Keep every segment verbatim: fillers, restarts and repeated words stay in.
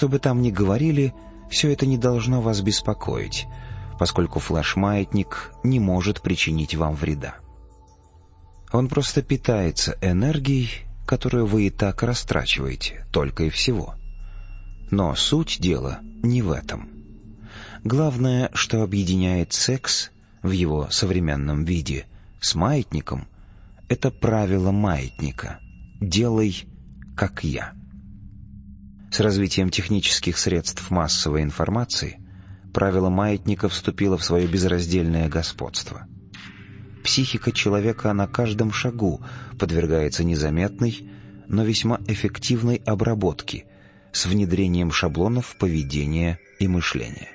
Что бы там ни говорили, все это не должно вас беспокоить, поскольку флеш-маятник не может причинить вам вреда. Он просто питается энергией, которую вы и так растрачиваете, только и всего. Но суть дела не в этом. Главное, что объединяет секс в его современном виде с маятником, это правило маятника «делай, как я». С развитием технических средств массовой информации правило маятника вступило в свое безраздельное господство. Психика человека на каждом шагу подвергается незаметной, но весьма эффективной обработке с внедрением шаблонов поведения и мышления.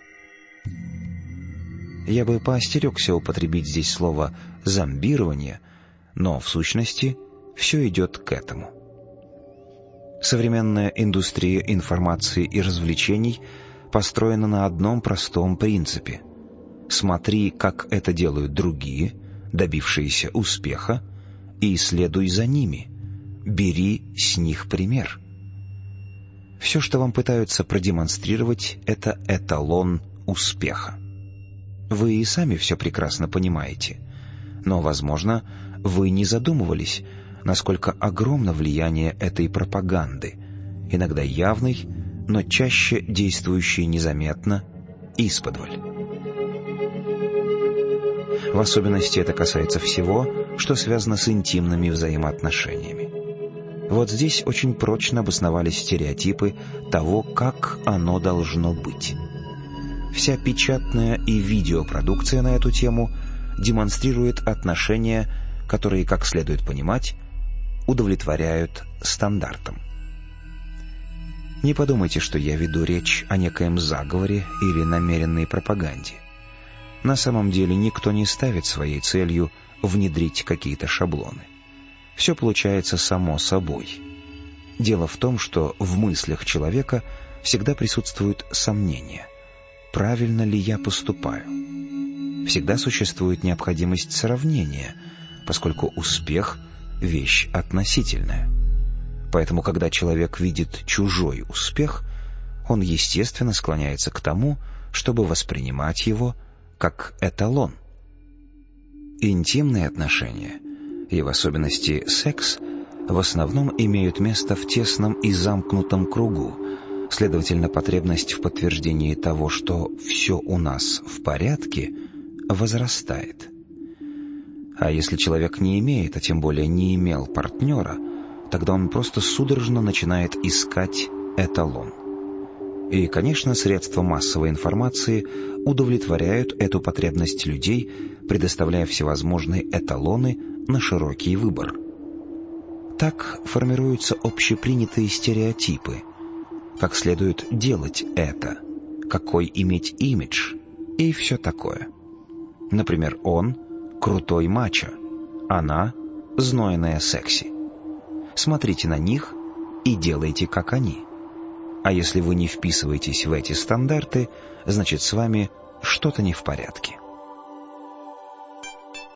Я бы поостерегся употребить здесь слово «зомбирование», но в сущности все идет к этому. Современная индустрия информации и развлечений построена на одном простом принципе: смотри, как это делают другие, добившиеся успеха, и следуй за ними, бери с них пример. Все, что вам пытаются продемонстрировать, это эталон успеха. Вы и сами все прекрасно понимаете, но, возможно, вы не задумывались, насколько огромно влияние этой пропаганды, иногда явной, но чаще действующей незаметно, исподволь. В особенности это касается всего, что связано с интимными взаимоотношениями. Вот здесь очень прочно обосновались стереотипы того, как оно должно быть. Вся печатная и видеопродукция на эту тему демонстрирует отношения, которые, как следует понимать, удовлетворяют стандартам. Не подумайте, что я веду речь о некоем заговоре или намеренной пропаганде. На самом деле никто не ставит своей целью внедрить какие-то шаблоны. Все получается само собой. Дело в том, что в мыслях человека всегда присутствуют сомнения. Правильно ли я поступаю? Всегда существует необходимость сравнения, поскольку успех — вещь относительная. Поэтому, когда человек видит чужой успех, он, естественно, склоняется к тому, чтобы воспринимать его как эталон. Интимные отношения, и в особенности секс, в основном имеют место в тесном и замкнутом кругу, следовательно, потребность в подтверждении того, что все у нас в порядке, возрастает. А если человек не имеет, а тем более не имел партнера, тогда он просто судорожно начинает искать эталон. И, конечно, средства массовой информации удовлетворяют эту потребность людей, предоставляя всевозможные эталоны на широкий выбор. Так формируются общепринятые стереотипы, как следует делать это, какой иметь имидж и все такое. Например, он — крутой мачо, она — знойная секси. Смотрите на них и делайте, как они. А если вы не вписываетесь в эти стандарты, значит, с вами что-то не в порядке.